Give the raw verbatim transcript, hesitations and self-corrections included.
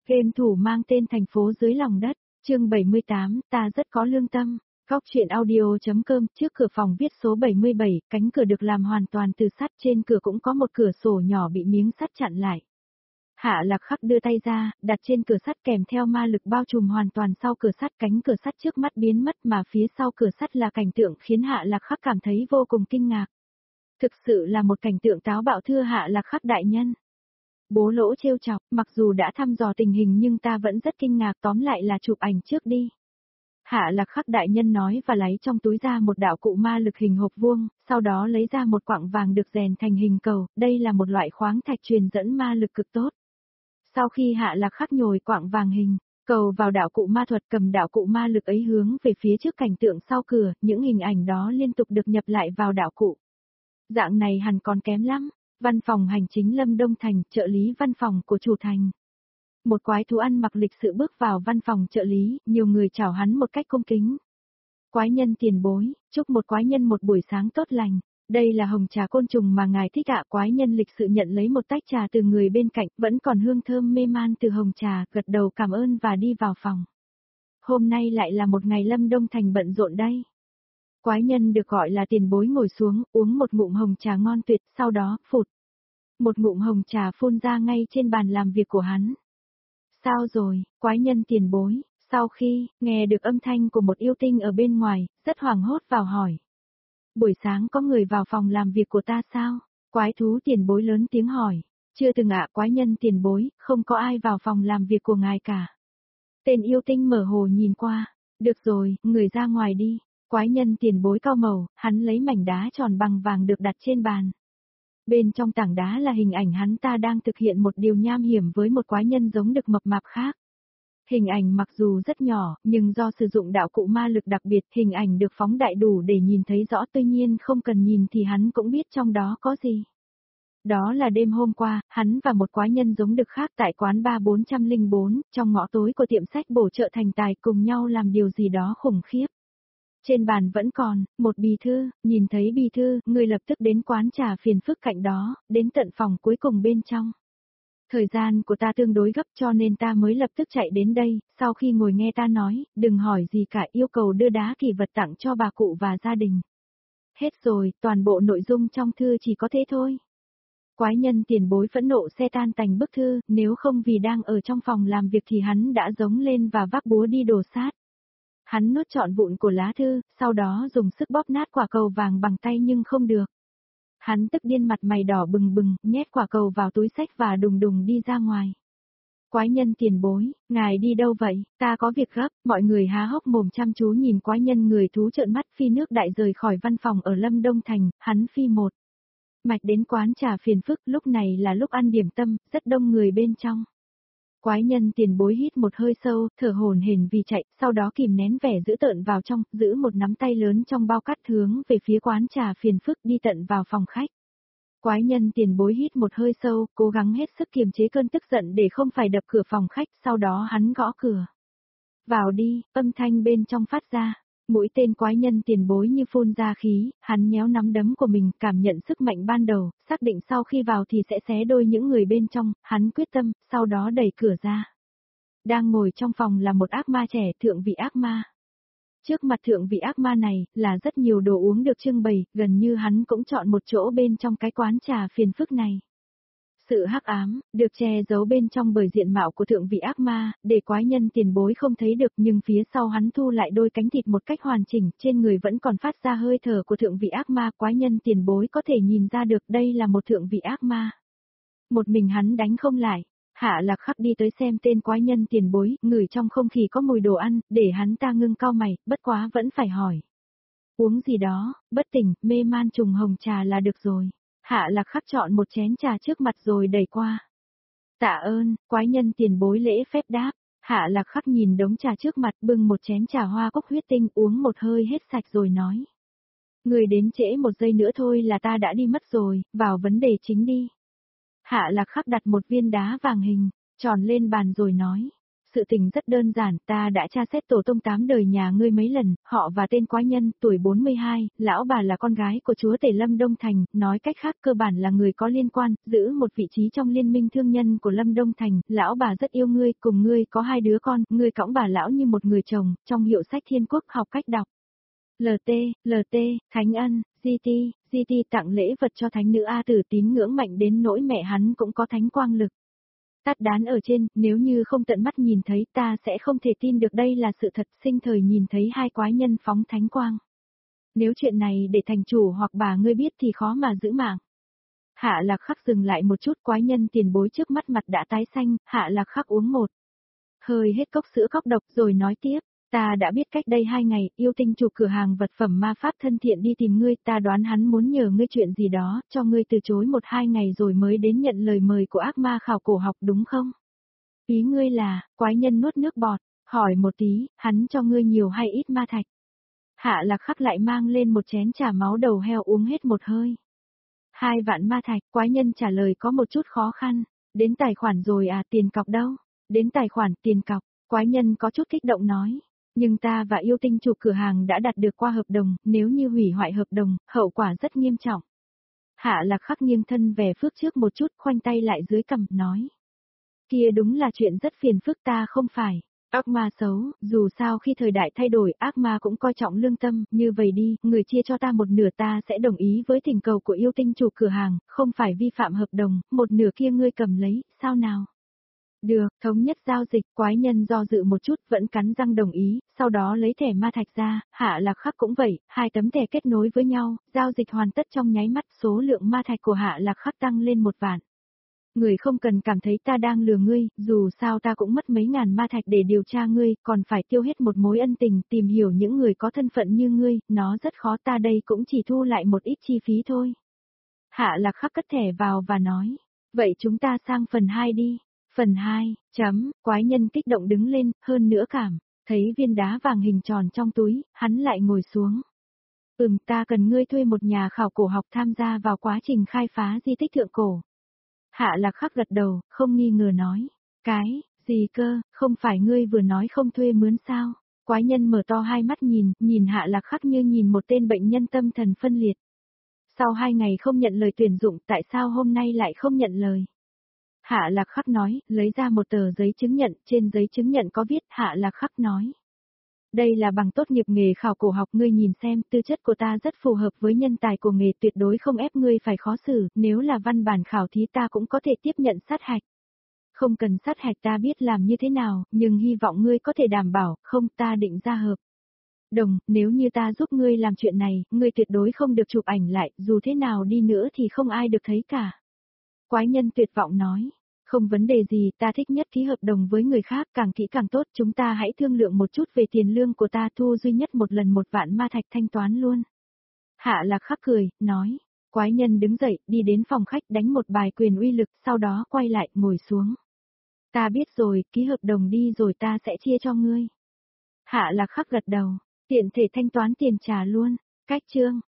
Game thủ mang tên Thành phố dưới lòng đất, chương bảy mươi tám, ta rất có lương tâm. Góc truyện audio.com, trước cửa phòng viết số bảy mươi bảy, cánh cửa được làm hoàn toàn từ sắt, trên cửa cũng có một cửa sổ nhỏ bị miếng sắt chặn lại. Hạ Lạc Khắc đưa tay ra, đặt trên cửa sắt kèm theo ma lực bao trùm hoàn toàn sau cửa sắt, cánh cửa sắt trước mắt biến mất mà phía sau cửa sắt là cảnh tượng khiến Hạ Lạc Khắc cảm thấy vô cùng kinh ngạc. Thực sự là một cảnh tượng táo bạo thưa Hạ Lạc Khắc đại nhân. Bố Lỗ trêu chọc, mặc dù đã thăm dò tình hình nhưng ta vẫn rất kinh ngạc, tóm lại là chụp ảnh trước đi. Hạ Lạc Khắc đại nhân nói và lấy trong túi ra một đạo cụ ma lực hình hộp vuông, sau đó lấy ra một quặng vàng được rèn thành hình cầu, đây là một loại khoáng thạch truyền dẫn ma lực cực tốt. Sau khi Hạ Lạc Khắc nhồi quặng vàng hình cầu vào đạo cụ ma thuật, cầm đạo cụ ma lực ấy hướng về phía trước cảnh tượng sau cửa, những hình ảnh đó liên tục được nhập lại vào đạo cụ. Dạng này hẳn còn kém lắm. Văn phòng hành chính Lâm Đông Thành, trợ lý văn phòng của chủ thành. Một quái thú ăn mặc lịch sự bước vào văn phòng trợ lý, nhiều người chào hắn một cách cung kính. Quái nhân tiền bối, chúc một quái nhân một buổi sáng tốt lành. Đây là hồng trà côn trùng mà ngài thích ạ. Quái nhân lịch sự nhận lấy một tách trà từ người bên cạnh, vẫn còn hương thơm mê man từ hồng trà, gật đầu cảm ơn và đi vào phòng. Hôm nay lại là một ngày Lâm Đông Thành bận rộn đây. Quái nhân được gọi là tiền bối ngồi xuống, uống một ngụm hồng trà ngon tuyệt, sau đó, phụt. Một ngụm hồng trà phun ra ngay trên bàn làm việc của hắn. Sao rồi, quái nhân tiền bối, sau khi, nghe được âm thanh của một yêu tinh ở bên ngoài, rất hoảng hốt vào hỏi. Buổi sáng có người vào phòng làm việc của ta sao? Quái thú tiền bối lớn tiếng hỏi. Chưa từng ạ, quái nhân tiền bối, không có ai vào phòng làm việc của ngài cả. Tên yêu tinh mở hồ nhìn qua. Được rồi, người ra ngoài đi. Quái nhân tiền bối cao màu, hắn lấy mảnh đá tròn bằng vàng được đặt trên bàn. Bên trong tảng đá là hình ảnh hắn ta đang thực hiện một điều nham hiểm với một quái nhân giống đực mập mạp khác. Hình ảnh mặc dù rất nhỏ, nhưng do sử dụng đạo cụ ma lực đặc biệt, hình ảnh được phóng đại đủ để nhìn thấy rõ, tuy nhiên không cần nhìn thì hắn cũng biết trong đó có gì. Đó là đêm hôm qua, hắn và một quái nhân giống đực khác tại quán bar bốn trăm lẻ bốn, trong ngõ tối của tiệm sách bổ trợ Thành Tài cùng nhau làm điều gì đó khủng khiếp. Trên bàn vẫn còn, một bì thư, nhìn thấy bì thư, người lập tức đến quán trà phiền phức cạnh đó, đến tận phòng cuối cùng bên trong. Thời gian của ta tương đối gấp cho nên ta mới lập tức chạy đến đây, sau khi ngồi nghe ta nói, đừng hỏi gì cả, yêu cầu đưa đá kỷ vật tặng cho bà cụ và gia đình. Hết rồi, toàn bộ nội dung trong thư chỉ có thế thôi. Quái nhân tiền bối phẫn nộ xe tan tành bức thư, nếu không vì đang ở trong phòng làm việc thì hắn đã giống lên và vác búa đi đổ sát. Hắn nuốt trọn vụn của lá thư, sau đó dùng sức bóp nát quả cầu vàng bằng tay nhưng không được. Hắn tức điên mặt mày đỏ bừng bừng, nhét quả cầu vào túi xách và đùng đùng đi ra ngoài. Quái nhân tiền bối, ngài đi đâu vậy, ta có việc gấp, mọi người há hốc mồm chăm chú nhìn quái nhân người thú trợn mắt phi nước đại rời khỏi văn phòng ở Lâm Đông Thành, hắn phi một mạch đến quán trà phiền phức, lúc này là lúc ăn điểm tâm, rất đông người bên trong. Quái nhân tiền bối hít một hơi sâu, thở hổn hển vì chạy, sau đó kìm nén vẻ dữ tợn vào trong, giữ một nắm tay lớn trong bao cát hướng về phía quán trà phiền phức đi tận vào phòng khách. Quái nhân tiền bối hít một hơi sâu, cố gắng hết sức kiềm chế cơn tức giận để không phải đập cửa phòng khách, sau đó hắn gõ cửa. Vào đi, âm thanh bên trong phát ra. Mũi tên quái nhân tiền bối như phun ra khí, hắn nhéo nắm đấm của mình, cảm nhận sức mạnh ban đầu, xác định sau khi vào thì sẽ xé đôi những người bên trong, hắn quyết tâm, sau đó đẩy cửa ra. Đang ngồi trong phòng là một ác ma trẻ, thượng vị ác ma. Trước mặt thượng vị ác ma này, là rất nhiều đồ uống được trưng bày, gần như hắn cũng chọn một chỗ bên trong cái quán trà phiền phức này. Sự hắc ám, được che giấu bên trong bởi diện mạo của thượng vị ác ma, để quái nhân tiền bối không thấy được, nhưng phía sau hắn thu lại đôi cánh thịt một cách hoàn chỉnh, trên người vẫn còn phát ra hơi thở của thượng vị ác ma, quái nhân tiền bối có thể nhìn ra được đây là một thượng vị ác ma. Một mình hắn đánh không lại, Hạ Lạc Khắc đi tới xem tên quái nhân tiền bối, ngửi trong không khí có mùi đồ ăn, để hắn ta ngưng cau mày, bất quá vẫn phải hỏi. Uống gì đó, bất tỉnh, mê man trùng hồng trà là được rồi. Hạ Lạc Khắc chọn một chén trà trước mặt rồi đẩy qua. Tạ ơn, quái nhân tiền bối lễ phép đáp. Hạ Lạc Khắc nhìn đống trà trước mặt, bưng một chén trà hoa cúc huyết tinh, uống một hơi hết sạch rồi nói. Người đến trễ một giây nữa thôi là ta đã đi mất rồi, vào vấn đề chính đi. Hạ Lạc Khắc đặt một viên đá vàng hình, tròn lên bàn rồi nói. sự tình rất đơn giản, ta đã tra xét tổ tông tám đời nhà ngươi mấy lần, họ và tên quái nhân, tuổi bốn mươi hai, lão bà là con gái của chúa tể Lâm Đông Thành, nói cách khác cơ bản là người có liên quan, giữ một vị trí trong liên minh thương nhân của Lâm Đông Thành, lão bà rất yêu ngươi, cùng ngươi có hai đứa con, ngươi cõng bà lão như một người chồng, trong hiệu sách Thiên Quốc học cách đọc. lờ tê, lờ tê, Thánh Ân, giê tê, giê tê tặng lễ vật cho thánh nữ A Tử tín ngưỡng mạnh đến nỗi mẹ hắn cũng có thánh quang lực. Tát đán ở trên, nếu như không tận mắt nhìn thấy ta sẽ không thể tin được đây là sự thật, sinh thời nhìn thấy hai quái nhân phóng thánh quang. Nếu chuyện này để thành chủ hoặc bà ngươi biết thì khó mà giữ mạng. Hạ Lạc Khắc dừng lại một chút, quái nhân tiền bối trước mắt mặt đã tái xanh, Hạ Lạc Khắc uống một hơi hết cốc sữa cóc độc rồi nói tiếp. Ta đã biết cách đây hai ngày, yêu tinh chủ cửa hàng vật phẩm ma pháp thân thiện đi tìm ngươi, ta đoán hắn muốn nhờ ngươi chuyện gì đó, cho ngươi từ chối một hai ngày rồi mới đến nhận lời mời của ác ma khảo cổ học đúng không? Ý ngươi là, quái nhân nuốt nước bọt, hỏi một tí, hắn cho ngươi nhiều hay ít ma thạch? Hạ Lạc Khắc lại mang lên một chén trà máu đầu heo uống hết một hơi. Hai vạn ma thạch, quái nhân trả lời có một chút khó khăn, đến tài khoản rồi à, tiền cọc đâu? Đến tài khoản, tiền cọc, quái nhân có chút kích động nói. Nhưng ta và yêu tinh chủ cửa hàng đã đạt được qua hợp đồng, nếu như hủy hoại hợp đồng, hậu quả rất nghiêm trọng. Hạ Lạc Khắc nghiêng thân về phước trước một chút, khoanh tay lại dưới cằm, nói. Kia đúng là chuyện rất phiền phức, ta không phải. Ác ma xấu, dù sao khi thời đại thay đổi, ác ma cũng coi trọng lương tâm, như vậy đi, người chia cho ta một nửa ta sẽ đồng ý với thỉnh cầu của yêu tinh chủ cửa hàng, không phải vi phạm hợp đồng, một nửa kia ngươi cầm lấy, sao nào? Được, thống nhất giao dịch, quái nhân do dự một chút vẫn cắn răng đồng ý, sau đó lấy thẻ ma thạch ra, Hạ Lạc Khắc cũng vậy, hai tấm thẻ kết nối với nhau, giao dịch hoàn tất trong nháy mắt, số lượng ma thạch của Hạ Lạc Khắc tăng lên một vạn. Người không cần cảm thấy ta đang lừa ngươi, dù sao ta cũng mất mấy ngàn ma thạch để điều tra ngươi, còn phải tiêu hết một mối ân tình, tìm hiểu những người có thân phận như ngươi, nó rất khó, ta đây cũng chỉ thu lại một ít chi phí thôi. Hạ Lạc Khắc cất thẻ vào và nói, vậy chúng ta sang phần hai đi. Phần hai, chấm, quái nhân kích động đứng lên, hơn nữa cảm, thấy viên đá vàng hình tròn trong túi, hắn lại ngồi xuống. Ừm, ta cần ngươi thuê một nhà khảo cổ học tham gia vào quá trình khai phá di tích thượng cổ. Hạ Lạc Khắc gật đầu, không nghi ngờ nói, cái, gì cơ, không phải ngươi vừa nói không thuê mướn sao? Quái nhân mở to hai mắt nhìn, nhìn Hạ Lạc Khắc như nhìn một tên bệnh nhân tâm thần phân liệt. Sau hai ngày không nhận lời tuyển dụng, tại sao hôm nay lại không nhận lời? Hạ Lạc Khắc nói, lấy ra một tờ giấy chứng nhận, trên giấy chứng nhận có viết, Hạ Lạc Khắc nói. Đây là bằng tốt nghiệp nghề khảo cổ học, ngươi nhìn xem, tư chất của ta rất phù hợp với nhân tài của nghề, tuyệt đối không ép ngươi phải khó xử, nếu là văn bản khảo thí ta cũng có thể tiếp nhận sát hạch. Không cần sát hạch ta biết làm như thế nào, nhưng hy vọng ngươi có thể đảm bảo, không ta định ra hợp đồng, nếu như ta giúp ngươi làm chuyện này, ngươi tuyệt đối không được chụp ảnh lại, dù thế nào đi nữa thì không ai được thấy cả. Quái nhân tuyệt vọng nói. Không vấn đề gì, ta thích nhất ký hợp đồng với người khác, càng kỹ càng tốt, chúng ta hãy thương lượng một chút về tiền lương của ta, thu duy nhất một lần một vạn ma thạch thanh toán luôn. Hạ Lạc Khắc cười, nói, quái nhân đứng dậy, đi đến phòng khách đánh một bài quyền uy lực, sau đó quay lại, ngồi xuống. Ta biết rồi, ký hợp đồng đi rồi ta sẽ chia cho ngươi. Hạ Lạc Khắc gật đầu, tiện thể thanh toán tiền trả luôn, cách chương.